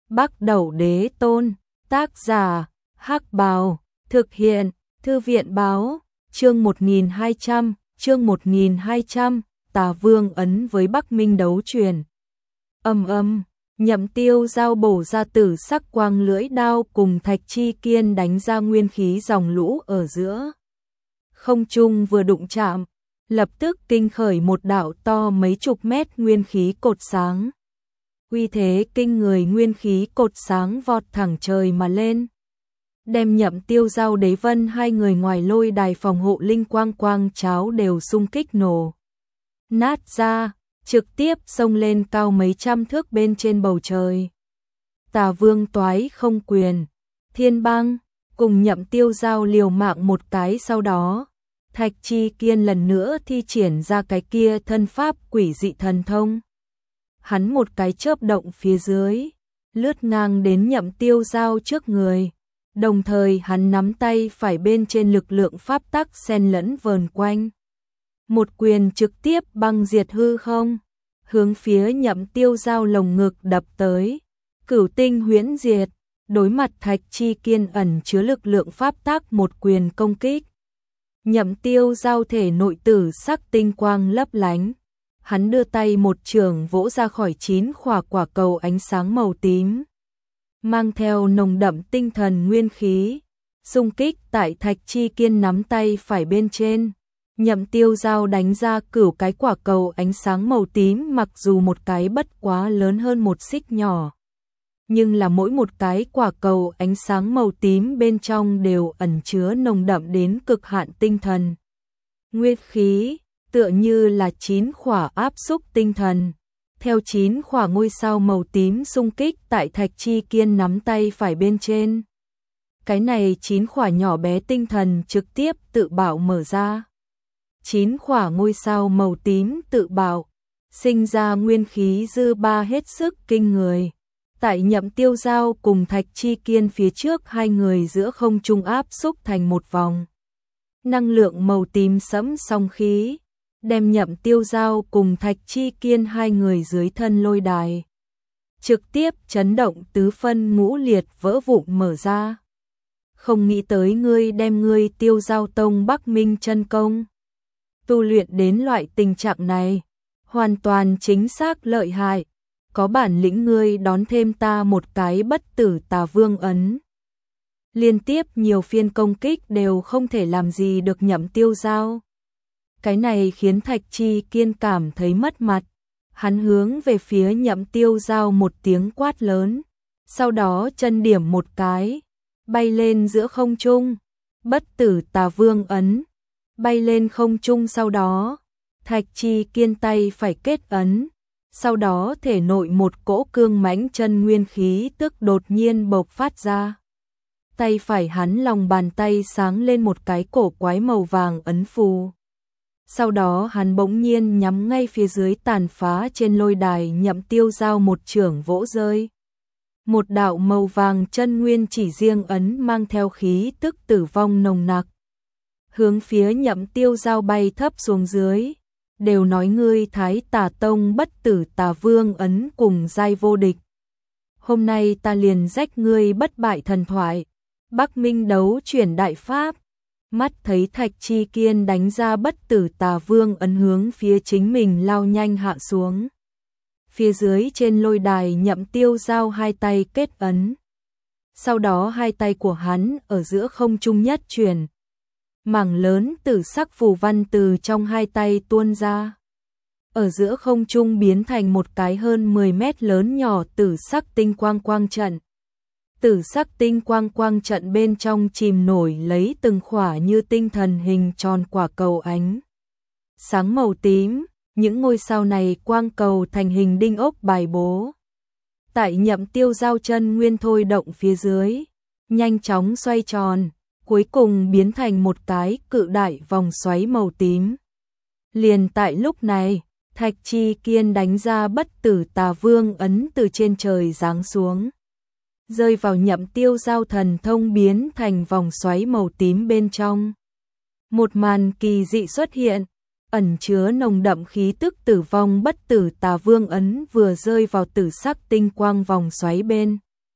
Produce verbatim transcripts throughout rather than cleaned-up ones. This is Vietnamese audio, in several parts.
Bắc Đẩu Đế Tôn, tác giả, Hắc Bào, thực hiện, Thư viện báo, chương một nghìn hai trăm, chương một nghìn hai trăm, Tà Vương ấn với Bắc Minh đấu truyền. Ầm ầm, Nhậm Tiêu giao bổ ra tử sắc quang lưỡi đao cùng Thạch Chi Kiên đánh ra nguyên khí dòng lũ ở giữa. Không trung vừa đụng chạm, lập tức kinh khởi một đạo to mấy chục mét nguyên khí cột sáng. Uy thế kinh người nguyên khí cột sáng vọt thẳng trời mà lên. Đem Nhậm Tiêu giao Đế Vân hai người ngoài lôi đài phòng hộ linh quang quang cháo đều xung kích nổ nát ra, trực tiếp xông lên cao mấy trăm thước bên trên bầu trời. Tà Vương toái không quyền, Thiên Bang cùng Nhậm Tiêu giao liều mạng một cái, sau đó Thạch Chi Kiên lần nữa thi triển ra cái kia thân pháp quỷ dị thần thông. Hắn một cái chớp động phía dưới, lướt ngang đến Nhậm Tiêu giao trước người, đồng thời hắn nắm tay phải bên trên lực lượng pháp tắc xen lẫn vờn quanh. Một quyền trực tiếp băng diệt hư không, hướng phía Nhậm Tiêu giao lồng ngực đập tới. Cửu tinh huyễn diệt, đối mặt Thạch Chi Kiên ẩn chứa lực lượng pháp tắc một quyền công kích. Nhậm Tiêu giao thể nội tử sắc tinh quang lấp lánh. Hắn đưa tay một chưởng vỗ ra khỏi chín khỏa quả cầu ánh sáng màu tím, mang theo nồng đậm tinh thần nguyên khí, xung kích tại Thạch Chi Kiên nắm tay phải bên trên. Nhậm Tiêu giao đánh ra cửu cái quả cầu ánh sáng màu tím, mặc dù một cái bất quá lớn hơn một xích nhỏ, nhưng là mỗi một cái quả cầu ánh sáng màu tím bên trong đều ẩn chứa nồng đậm đến cực hạn tinh thần nguyên khí, tựa như là chín khỏa áp xúc tinh thần. Theo chín khỏa ngôi sao màu tím xung kích tại Thạch Chi Kiên nắm tay phải bên trên. Cái này chín khỏa nhỏ bé tinh thần trực tiếp tự bạo mở ra. chín khỏa ngôi sao màu tím tự bạo, sinh ra nguyên khí dư ba hết sức kinh người. Tại Nhậm Tiêu giao cùng Thạch Chi Kiên phía trước, hai người giữa không trung áp xúc thành một vòng. Năng lượng màu tím sẫm song khí, đem Nhậm Tiêu giao cùng Thạch Chi Kiên hai người dưới thân lôi đài trực tiếp chấn động tứ phân ngũ liệt, vỡ vụn mở ra. Không nghĩ tới ngươi đem ngươi Tiêu giao tông Bắc Minh chân công tu luyện đến loại tình trạng này, hoàn toàn chính xác lợi hại. Có bản lĩnh ngươi đón thêm ta một cái bất tử Tà Vương ấn. Liên tiếp nhiều phiên công kích đều không thể làm gì được Nhậm Tiêu giao. Cái này khiến Thạch Chi Kiên cảm thấy mất mặt. Hắn hướng về phía Nhậm Tiêu giao một tiếng quát lớn, sau đó chân điểm một cái, bay lên giữa không trung. Bất tử Tà Vương ấn bay lên không trung, sau đó Thạch Chi Kiên tay phải kết ấn, sau đó thể nội một cỗ cương mãnh chân nguyên khí tức đột nhiên bộc phát ra. Tay phải hắn lòng bàn tay sáng lên một cái cổ quái màu vàng ấn phù. Sau đó hắn bỗng nhiên nhắm ngay phía dưới tàn phá trên lôi đài Nhậm Tiêu giao một chưởng vỗ rơi. Một đạo màu vàng chân nguyên chỉ riêng ấn mang theo khí tức tử vong nồng nặc, hướng phía Nhậm Tiêu giao bay thấp xuống dưới. Đều nói ngươi Thái Tà Tông bất tử Tà Vương ấn cùng giai vô địch, hôm nay ta liền rách ngươi bất bại thần thoại, Bắc Minh đấu chuyển đại pháp. Mắt thấy Thạch Chi Kiên đánh ra bất tử Tà Vương ấn hướng phía chính mình lao nhanh hạ xuống. Phía dưới trên lôi đài Nhậm Tiêu giao hai tay kết ấn, sau đó hai tay của hắn ở giữa không trung nhất chuyển, mảng lớn tử sắc phù văn từ trong hai tay tuôn ra, ở giữa không trung biến thành một cái hơn mười mét lớn nhỏ tử sắc tinh quang quang trận. Tử sắc tinh quang quang trận bên trong chìm nổi lấy từng khỏa như tinh thần hình tròn quả cầu ánh sáng màu tím. Những ngôi sao này quang cầu thành hình đinh ốc bài bố, tại Nhậm Tiêu giao chân nguyên thôi động phía dưới, nhanh chóng xoay tròn, cuối cùng biến thành một cái cự đại vòng xoáy màu tím. Liền tại lúc này, Thạch Chi Kiên đánh ra bất tử Tà Vương ấn từ trên trời giáng xuống, rơi vào Nhậm Tiêu giao thần thông biến thành vòng xoáy màu tím bên trong. Một màn kỳ dị xuất hiện, ẩn chứa nồng đậm khí tức tử vong bất tử Tà Vương ấn vừa rơi vào tử sắc tinh quang vòng xoáy bên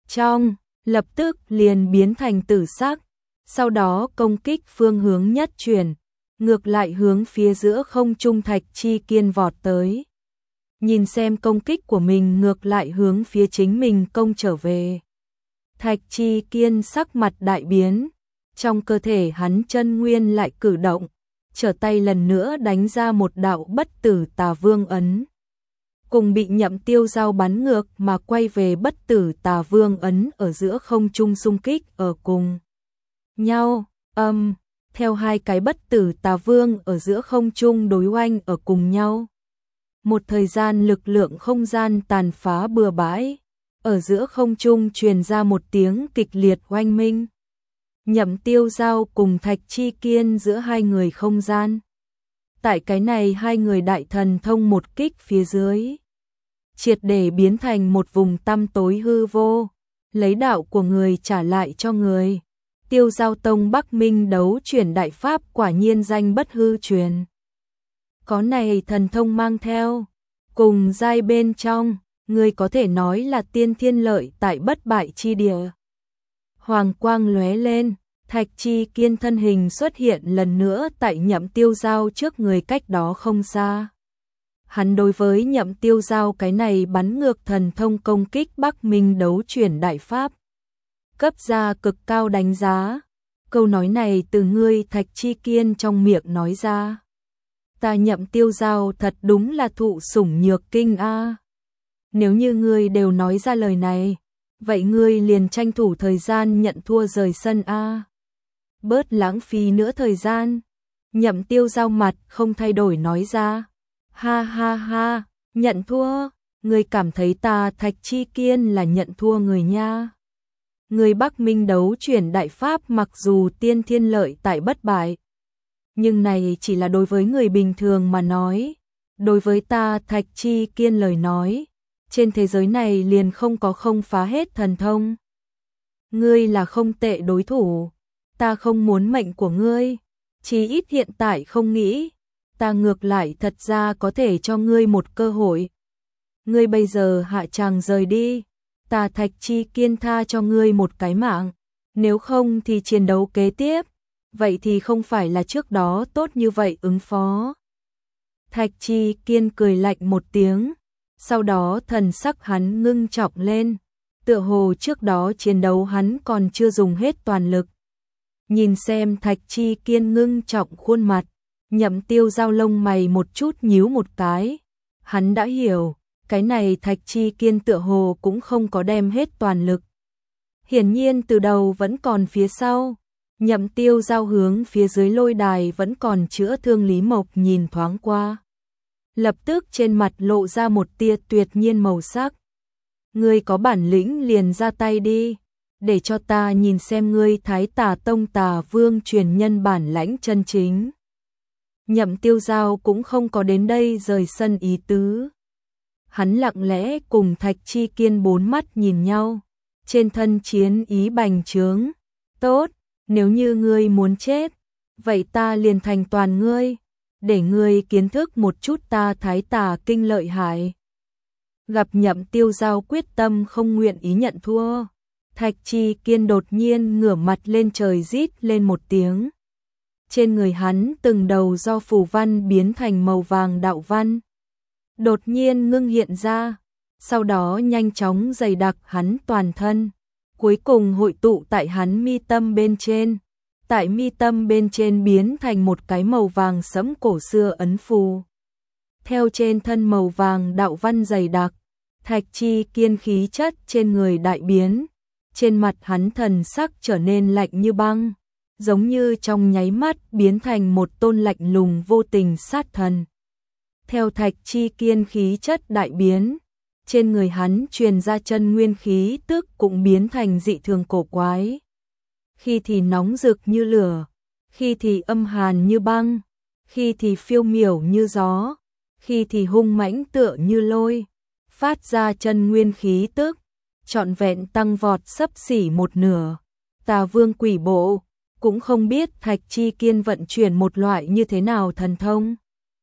trong, lập tức liền biến thành tử sắc, sau đó công kích phương hướng nhất chuyển, ngược lại hướng phía giữa không trung Thạch Chi Kiên vọt tới. Nhìn xem công kích của mình ngược lại hướng phía chính mình công trở về. Thạch Chi Kiên sắc mặt đại biến, trong cơ thể hắn chân nguyên lại cử động, trở tay lần nữa đánh ra một đạo bất tử tà vương ấn. Cùng bị Nhậm Tiêu Dao bắn ngược mà quay về bất tử tà vương ấn ở giữa không trung xung kích ở cùng nhau, âm, theo hai cái bất tử tà vương ở giữa không trung đối oanh ở cùng nhau. Một thời gian lực lượng không gian tàn phá bừa bãi, ở giữa không trung truyền ra một tiếng kịch liệt oanh minh. Nhậm Tiêu Dao cùng Thạch Chi Kiên giữa hai người không gian. Tại cái này hai người đại thần thông một kích phía dưới, triệt để biến thành một vùng tăm tối hư vô, lấy đạo của người trả lại cho người. Tiêu Giao Tông Bắc Minh đấu chuyển đại pháp quả nhiên danh bất hư truyền. Có này thần thông mang theo, cùng giai bên trong, người có thể nói là tiên thiên lợi tại bất bại chi địa. Hoàng quang lóe lên, Thạch Chi Kiên thân hình xuất hiện lần nữa tại Nhậm Tiêu Dao trước người cách đó không xa. Hắn đối với Nhậm Tiêu Dao cái này bắn ngược thần thông công kích Bắc Minh đấu chuyển đại pháp, cấp ra cực cao đánh giá. Câu nói này từ ngươi Thạch Chi Kiên trong miệng nói ra. Ta Nhậm Tiêu Dao thật đúng là thụ sủng nhược kinh a. Nếu như ngươi đều nói ra lời này, vậy ngươi liền tranh thủ thời gian nhận thua rời sân a. Bớt lãng phí nữa thời gian. Nhậm Tiêu Dao mặt không thay đổi nói ra. Ha ha ha, nhận thua, ngươi cảm thấy ta Thạch Chi Kiên là nhận thua người nha. Người Bắc Minh đấu chuyển đại pháp mặc dù tiên thiên lợi tại bất bại, nhưng này chỉ là đối với người bình thường mà nói. Đối với ta Thạch Chi Kiên lời nói, trên thế giới này liền không có không phá hết thần thông. Ngươi là không tệ đối thủ, ta không muốn mệnh của ngươi, chí ít hiện tại không nghĩ, ta ngược lại thật ra có thể cho ngươi một cơ hội. Ngươi bây giờ hạ tràng rời đi, ta Thạch Chi Kiên tha cho ngươi một cái mạng, nếu không thì chiến đấu kế tiếp, vậy thì không phải là trước đó tốt như vậy ứng phó. Thạch Chi Kiên cười lạnh một tiếng, sau đó thần sắc hắn ngưng trọng lên, tựa hồ trước đó chiến đấu hắn còn chưa dùng hết toàn lực. Nhìn xem Thạch Chi Kiên ngưng trọng khuôn mặt, Nhậm Tiêu Dao lông mày một chút nhíu một cái, hắn đã hiểu, cái này Thạch Chi Kiên tựa hồ cũng không có đem hết toàn lực. Hiển nhiên từ đầu vẫn còn phía sau. Nhậm Tiêu Dao hướng phía dưới lôi đài vẫn còn chữa thương Lý Mộc nhìn thoáng qua, lập tức trên mặt lộ ra một tia tuyệt nhiên màu sắc. Ngươi có bản lĩnh liền ra tay đi, để cho ta nhìn xem ngươi Thái Tà Tông Tà Vương truyền nhân bản lãnh chân chính. Nhậm Tiêu Dao cũng không có đến đây rời sân ý tứ. Hắn lặng lẽ cùng Thạch Chi Kiên bốn mắt nhìn nhau, trên thân chiến ý bành trướng. Tốt, nếu như ngươi muốn chết, vậy ta liền thành toàn ngươi, để ngươi kiến thức một chút ta Thái Tà kinh lợi hại. Gặp Nhậm Tiêu Dao quyết tâm không nguyện ý nhận thua, Thạch Chi Kiên đột nhiên ngửa mặt lên trời rít lên một tiếng. Trên người hắn từng đầu do phù văn biến thành màu vàng đạo văn, đột nhiên ngưng hiện ra, sau đó nhanh chóng dày đặc hắn toàn thân, cuối cùng hội tụ tại hắn mi tâm bên trên. Tại mi tâm bên trên biến thành một cái màu vàng sẫm cổ xưa ấn phù. Theo trên thân màu vàng đạo văn dày đặc, Thạch Chi Kiên khí chất trên người đại biến, trên mặt hắn thần sắc trở nên lạnh như băng, giống như trong nháy mắt biến thành một tôn lạnh lùng vô tình sát thần. Theo Thạch Chi Kiên khí chất đại biến, trên người hắn truyền ra chân nguyên khí tức cũng biến thành dị thường cổ quái. Khi thì nóng rực như lửa, khi thì âm hàn như băng, khi thì phiêu miểu như gió, khi thì hung mãnh tựa như lôi, phát ra chân nguyên khí tức, trọn vẹn tăng vọt xấp xỉ một nửa. Tà Vương quỷ bộ, cũng không biết Thạch Chi Kiên vận chuyển một loại như thế nào thần thông.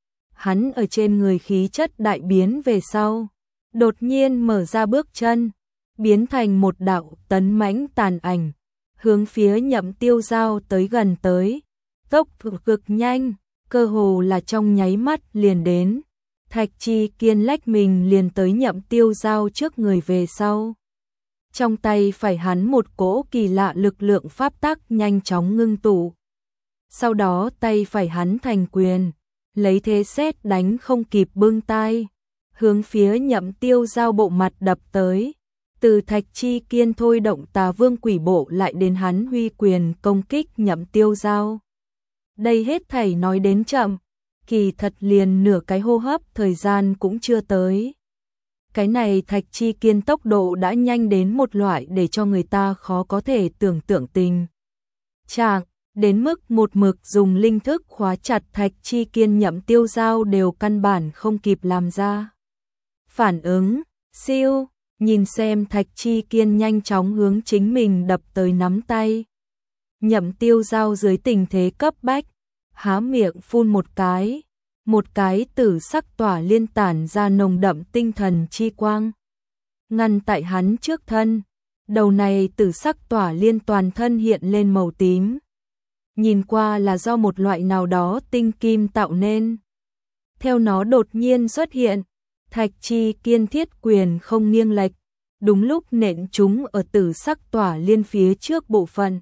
Hắn ở trên người khí chất đại biến về sau, đột nhiên mở ra bước chân, biến thành một đạo tấn mãnh tàn ảnh, hướng phía Nhậm Tiêu Giao tới gần tới, tốc độ cực nhanh, cơ hồ là trong nháy mắt liền đến. Thạch Chi Kiên lách mình liền tới Nhậm Tiêu Giao trước người về sau. Trong tay phải hắn một cỗ kỳ lạ lực lượng pháp tắc nhanh chóng ngưng tụ. Sau đó tay phải hắn thành quyền, lấy thế sét đánh không kịp bưng tay, hướng phía Nhậm Tiêu Giao bộ mặt đập tới. Từ Thạch Chi Kiên thôi động Tà Vương Quỷ Bộ lại đến hắn huy quyền công kích Nhậm Tiêu Giao. Đây hết thảy nói đến chậm, kỳ thật liền nửa cái hô hấp thời gian cũng chưa tới. Cái này Thạch Chi Kiên tốc độ đã nhanh đến một loại để cho người ta khó có thể tưởng tượng tình trạng, đến mức một mực dùng linh thức khóa chặt Thạch Chi Kiên Nhậm Tiêu Giao đều căn bản không kịp làm ra phản ứng. Siêu, nhìn xem Thạch Chi Kiên nhanh chóng hướng chính mình đập tới nắm tay. Nhậm Tiêu Giao dưới tình thế cấp bách, há miệng phun một cái, một cái tử sắc tỏa liên tản ra nồng đậm tinh thần chi quang, ngăn tại hắn trước thân. Đầu này tử sắc tỏa liên toàn thân hiện lên màu tím, nhìn qua là do một loại nào đó tinh kim tạo nên. Theo nó đột nhiên xuất hiện, Thạch Chi Kiên thiết quyền không nghiêng lệch, đúng lúc nện chúng ở tử sắc tỏa liên phía trước bộ phận.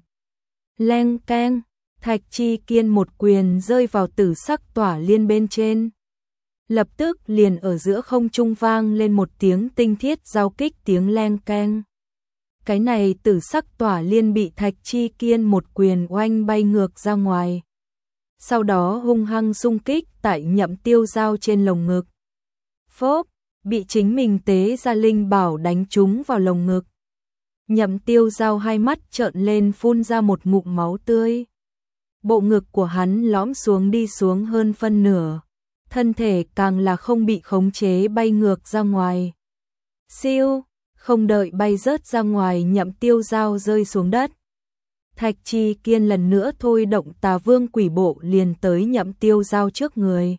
Leng keng, Thạch Chi Kiên một quyền rơi vào tử sắc tỏa liên bên trên. Lập tức liền ở giữa không trung vang lên một tiếng tinh thiết giao kích tiếng leng keng. Cái này tử sắc tỏa liên bị Thạch Chi Kiên một quyền oanh bay ngược ra ngoài. Sau đó hung hăng xung kích tại Nhậm Tiêu Giao trên lồng ngực. Phốp, bị chính mình tế ra linh bảo đánh trúng vào lồng ngực. Nhậm Tiêu Giao hai mắt trợn lên phun ra một ngụm máu tươi. Bộ ngực của hắn lõm xuống đi xuống hơn phân nửa, thân thể càng là không bị khống chế bay ngược ra ngoài. Siêu, không đợi bay rớt ra ngoài Nhậm Tiêu Giao rơi xuống đất. Thạch Chi Kiên lần nữa thôi động Tà Vương Quỷ Bộ liền tới Nhậm Tiêu Giao trước người.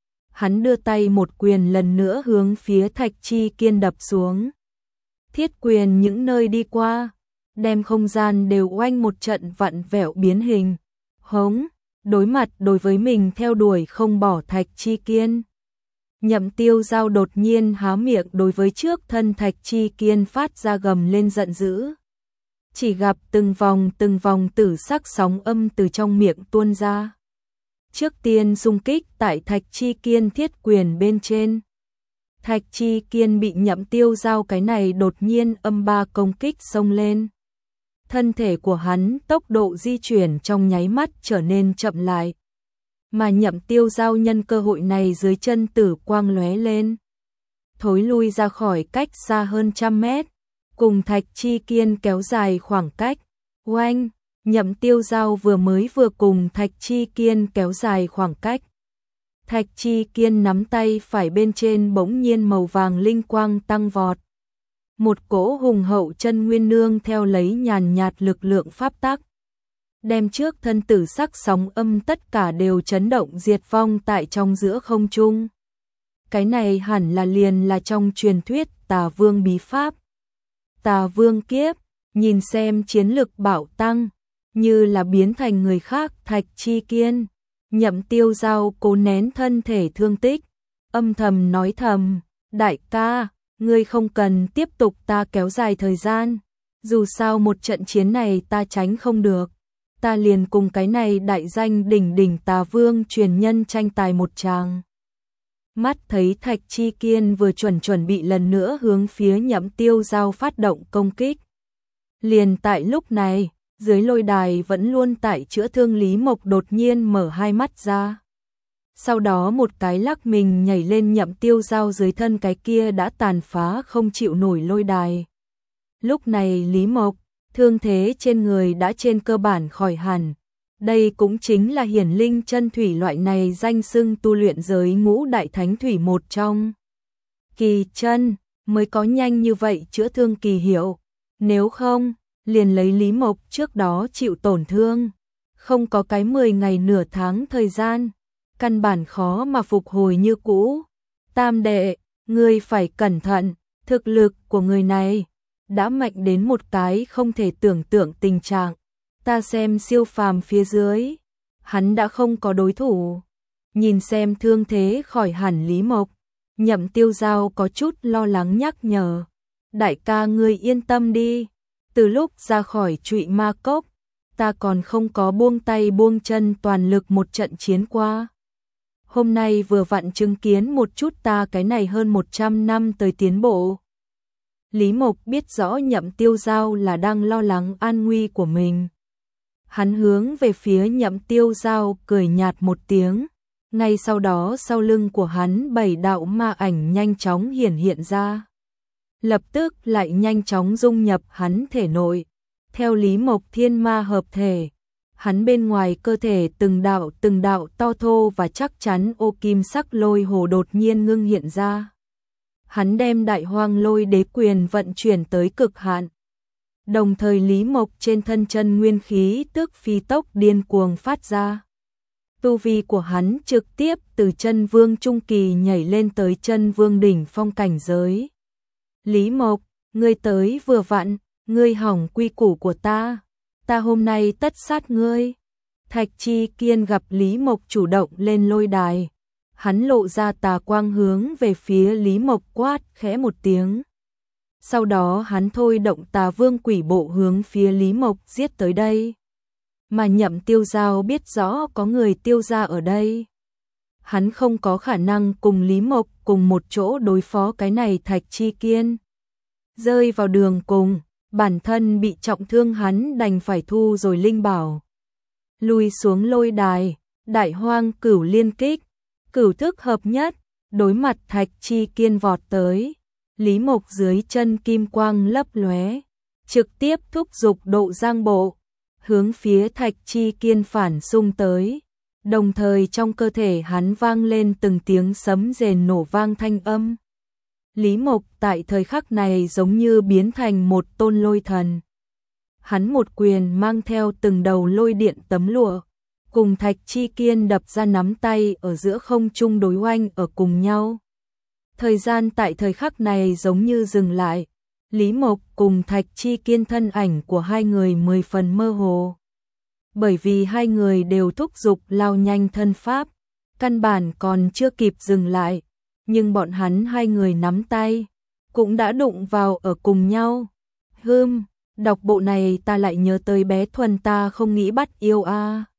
Hắn đưa tay một quyền lần nữa hướng phía Thạch Chi Kiên đập xuống. Thiết quyền những nơi đi qua, đem không gian đều oanh một trận vặn vẹo biến hình. Hống, đối mặt đối với mình theo đuổi không bỏ Thạch Chi Kiên. Nhậm Tiêu Giao đột nhiên há miệng đối với trước thân Thạch Chi Kiên phát ra gầm lên giận dữ. Chỉ gặp từng vòng từng vòng tử sắc sóng âm từ trong miệng tuôn ra. Trước tiên xung kích tại Thạch Chi Kiên thiết quyền bên trên. Thạch Chi Kiên bị Nhậm Tiêu Giao cái này đột nhiên âm ba công kích xông lên. Thân thể của hắn tốc độ di chuyển trong nháy mắt trở nên chậm lại. Mà Nhậm Tiêu Giao nhân cơ hội này dưới chân tử quang lóe lên, thối lui ra khỏi cách xa hơn trăm mét, cùng Thạch Chi Kiên kéo dài khoảng cách. Oanh, Nhậm Tiêu Giao vừa mới vừa cùng Thạch Chi Kiên kéo dài khoảng cách. Thạch Chi Kiên nắm tay phải bên trên bỗng nhiên màu vàng linh quang tăng vọt. Một cỗ hùng hậu chân nguyên nương theo lấy nhàn nhạt lực lượng pháp tắc, đem trước thân tử sắc sóng âm tất cả đều chấn động diệt vong tại trong giữa không trung. Cái này hẳn là liền là trong truyền thuyết Tà Vương bí pháp. Tà Vương kiếp, nhìn xem chiến lực bạo tăng, như là biến thành người khác. Thạch Chi Kiên, Nhậm Tiêu Giao cố nén thân thể thương tích, âm thầm nói thầm, đại ca, ngươi không cần tiếp tục ta kéo dài thời gian, dù sao một trận chiến này ta tránh không được, ta liền cùng cái này đại danh đỉnh đỉnh Tà Vương truyền nhân tranh tài một tràng. Mắt thấy Thạch Chi Kiên vừa chuẩn chuẩn bị lần nữa hướng phía Nhậm Tiêu Giao phát động công kích. Liền tại lúc này, dưới lôi đài vẫn luôn tại chữa thương Lý Mộc đột nhiên mở hai mắt ra. Sau đó một cái lắc mình nhảy lên Nhậm Tiêu Giao dưới thân cái kia đã tàn phá không chịu nổi lôi đài. Lúc này Lý Mộc, thương thế trên người đã trên cơ bản khỏi hẳn. Đây cũng chính là hiển linh chân thủy loại này danh xưng tu luyện giới ngũ đại thánh thủy một trong. Kỳ chân mới có nhanh như vậy chữa thương kỳ hiệu. Nếu không, liền lấy Lý Mộc trước đó chịu tổn thương, không có cái mười ngày nửa tháng thời gian, căn bản khó mà phục hồi như cũ. Tam đệ, ngươi phải cẩn thận, thực lực của người này đã mạnh đến một cái không thể tưởng tượng tình trạng. Ta xem siêu phàm phía dưới, hắn đã không có đối thủ. Nhìn xem thương thế khỏi hẳn Lý Mộc, Nhậm Tiêu Giao có chút lo lắng nhắc nhở. Đại ca ngươi yên tâm đi, từ lúc ra khỏi Trụy Ma Cốc, ta còn không có buông tay buông chân toàn lực một trận chiến qua. Hôm nay vừa vặn chứng kiến một chút ta cái này hơn một trăm năm tới tiến bộ. Lý Mộc biết rõ Nhậm Tiêu Giao là đang lo lắng an nguy của mình. Hắn hướng về phía Nhậm Tiêu Giao cười nhạt một tiếng, ngay sau đó sau lưng của hắn bảy đạo ma ảnh nhanh chóng hiển hiện ra. Lập tức lại nhanh chóng dung nhập hắn thể nội, theo Lý Mộc thiên ma hợp thể. Hắn bên ngoài cơ thể từng đạo từng đạo to thô và chắc chắn ô kim sắc lôi hồ đột nhiên ngưng hiện ra. Hắn đem đại hoang lôi đế quyền vận chuyển tới cực hạn. Đồng thời Lý Mộc trên thân chân nguyên khí tức phi tốc điên cuồng phát ra. Tu vi của hắn trực tiếp từ chân vương trung kỳ nhảy lên tới chân vương đỉnh phong cảnh giới. Lý Mộc, ngươi tới vừa vặn, ngươi hỏng quy củ của ta. Ta hôm nay tất sát ngươi. Thạch Chi Kiên gặp Lý Mộc chủ động lên lôi đài. Hắn lộ ra tà quang hướng về phía Lý Mộc quát khẽ một tiếng. Sau đó hắn thôi động tà vương quỷ bộ hướng phía Lý Mộc giết tới đây. Mà Nhậm Tiêu Giao biết rõ có người Tiêu gia ở đây. Hắn không có khả năng cùng Lý Mộc cùng một chỗ đối phó cái này Thạch Chi Kiên. Rơi vào đường cùng, bản thân bị trọng thương hắn đành phải thu rồi linh bảo. Lùi xuống lôi đài, đại hoang cửu liên kích, cửu thức hợp nhất, đối mặt Thạch Chi Kiên vọt tới. Lý Mộc dưới chân kim quang lấp lóe, trực tiếp thúc giục độ giang bộ, hướng phía Thạch Chi Kiên phản xung tới. Đồng thời trong cơ thể hắn vang lên từng tiếng sấm rền nổ vang thanh âm. Lý Mộc tại thời khắc này giống như biến thành một tôn lôi thần. Hắn một quyền mang theo từng đầu lôi điện tấm lụa, cùng Thạch Chi Kiên đập ra nắm tay ở giữa không trung đối oanh ở cùng nhau. Thời gian tại thời khắc này giống như dừng lại. Lý Mộc cùng Thạch Chi Kiên thân ảnh của hai người mười phần mơ hồ. Bởi vì hai người đều thúc giục lao nhanh thân pháp, căn bản còn chưa kịp dừng lại, nhưng bọn hắn hai người nắm tay, cũng đã đụng vào ở cùng nhau. Hừm, đọc bộ này ta lại nhớ tới bé Thuần ta không nghĩ bắt yêu a. À.